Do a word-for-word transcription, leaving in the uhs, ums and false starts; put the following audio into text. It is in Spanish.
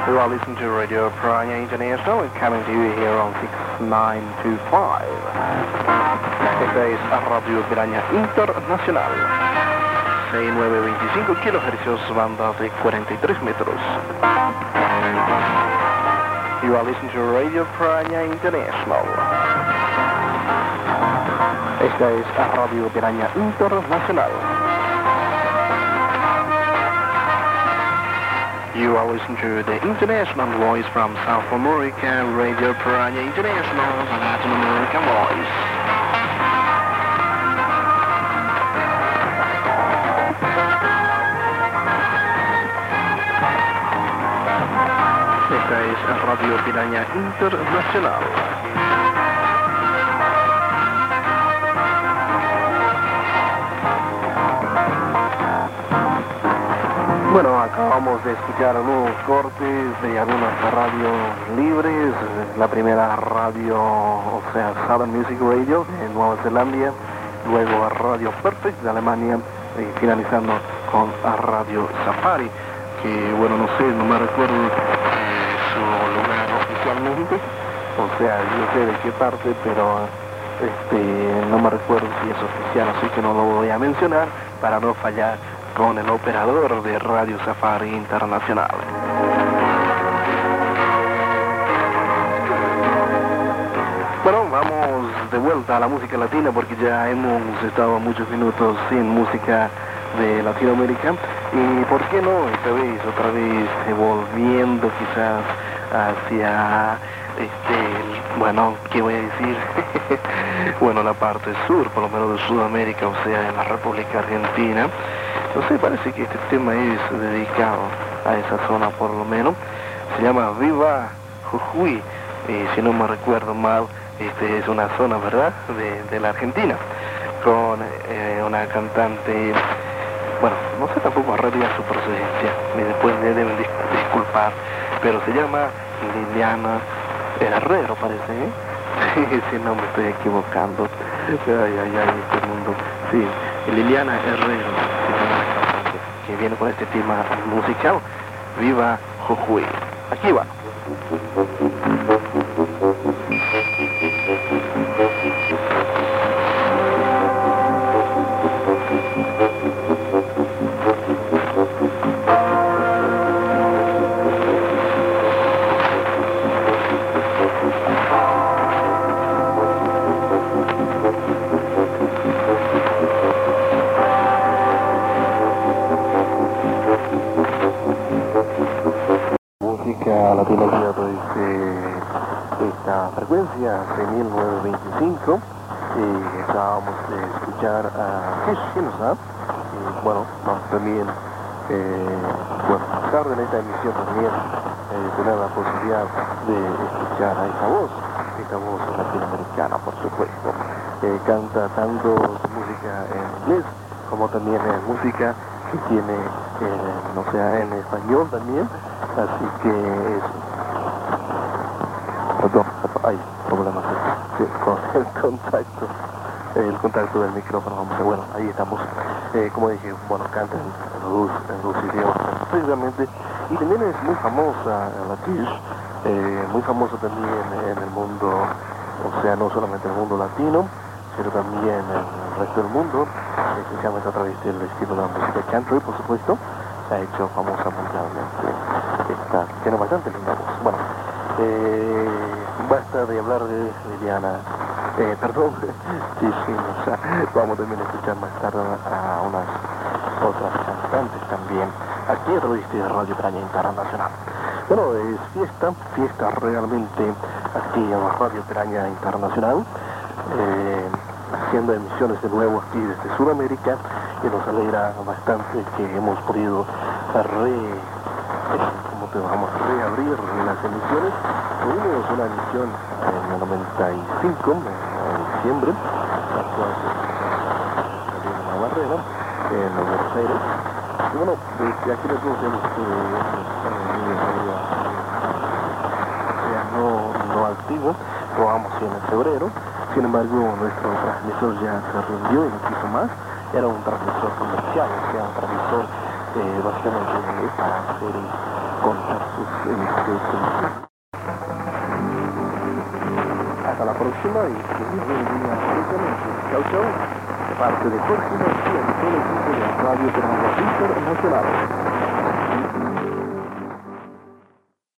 You are listening to Radio Piranha International, coming to you here on six nine two five. Esta es Radio Piranha Internacional. seis mil novecientos veinticinco kilohercios, banda de cuarenta y tres metros. You are listening to Radio Piranha International. Esta es Radio Piranha Internacional. You are listening to the international voice from South America, Radio Piranha International, the Latin American voice. Esta es Radio Piranha Internacional. Bueno, acabamos de escuchar algunos cortes de algunas radios libres. La primera radio, o sea, Southern Music Radio de Nueva Zelanda, luego Radio Perfect de Alemania y finalizando con Radio Safari, que bueno, no sé, no me recuerdo eh, su lugar oficialmente, o sea, yo sé de qué parte, pero este, no me recuerdo si es oficial, así que no lo voy a mencionar para no fallar con el operador de Radio Safari Internacional. Bueno, vamos de vuelta a la música latina porque ya hemos estado muchos minutos sin música de Latinoamérica y por qué no, esta vez, otra vez, volviendo quizás hacia, este, bueno, ¿qué voy a decir? Bueno, la parte sur, por lo menos de Sudamérica, o sea, en la República Argentina. No sé, parece que este tema es dedicado a esa zona por lo menos. Se llama Viva Jujuy, y si no me recuerdo mal, este es una zona, ¿verdad?, de, de la Argentina, con eh, una cantante, bueno, no sé tampoco a realidad su procedencia, y después me deben dis disculpar, pero se llama Liliana Herrero, parece, ¿eh? Si no me estoy equivocando. Ay, ay, ay, este mundo. Sí, Liliana Herrero, que viene con este tema musical, Viva Jujuy. Aquí va. Latina desde esta frecuencia seis mil novecientos veinticinco y acabamos de escuchar a Kishinza y bueno, vamos también eh, bueno, más tarde en esta emisión también eh, tener la posibilidad de escuchar a esta voz, esta voz latinoamericana, por supuesto. Eh, canta tanto música en inglés como también en música que tiene, eh, o sea, en español también. Así que es... Perdón, hay problemas sí, con el contacto, el contacto del micrófono, vamos a ver, bueno, ahí estamos. Eh, como dije, bueno, canta en los, en los idiomas precisamente, y también es muy famosa la Tish, eh, muy famosa también en el mundo, o sea, no solamente en el mundo latino, sino también en el resto del mundo, especialmente a través del estilo de la música country, por supuesto. Se ha hecho famosa mundialmente. Está, tiene bastante linda voz. Bueno, eh, basta de hablar de Liliana, eh, perdón, sí, sí, o sea, vamos también a escuchar más tarde a unas otras cantantes también, aquí a través de Radio Piranha Internacional. Bueno, es fiesta, fiesta realmente aquí en la Radio Piranha Internacional, eh, haciendo emisiones de nuevo aquí desde Sudamérica, y nos alegra bastante que hemos podido re, eh, ¿cómo te vamos? reabrir las emisiones. Tuvimos una emisión en el noventa y cinco, en diciembre, la cual salió en la barrera, en Buenos Aires. Y bueno, desde aquí nosotros hemos sea no, no activo, probamos en febrero. Sin embargo, nuestro transmisor ya se rindió y no quiso más. Era un transmisor comercial, o sea, un transmisor eh, básicamente para series contar sus emisiones. Hasta la próxima y que Dios los bendiga ricamente. Chau, chau. De parte de Jorge García y todo el equipo de Radio Termómetro Internacional.